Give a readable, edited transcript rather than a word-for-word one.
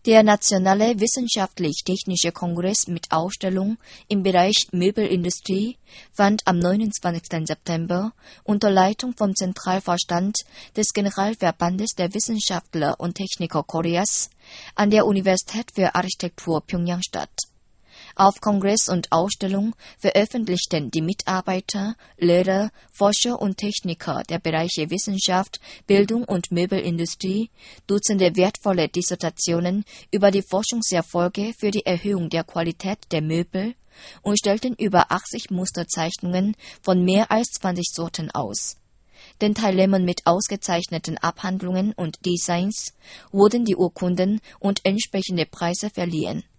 Der Nationale Wissenschaftlich-Technische Kongress mit Ausstellung im Bereich Möbelindustrie fand am 29. September unter Leitung vom Zentralvorstand des Generalverbandes der Wissenschaftler und Techniker Koreas an der Universität für Architektur Pjöngjang statt. Auf Kongress und Ausstellung veröffentlichten die Mitarbeiter, Lehrer, Forscher und Techniker der Bereiche Wissenschaft, Bildung und Möbelindustrie Dutzende wertvolle Dissertationen über die Forschungserfolge für die Erhöhung der Qualität der Möbel und stellten über 80 Musterzeichnungen von mehr als 20 Sorten aus. Den Teilnehmern mit ausgezeichneten Abhandlungen und Designs wurden die Urkunden und entsprechende Preise verliehen.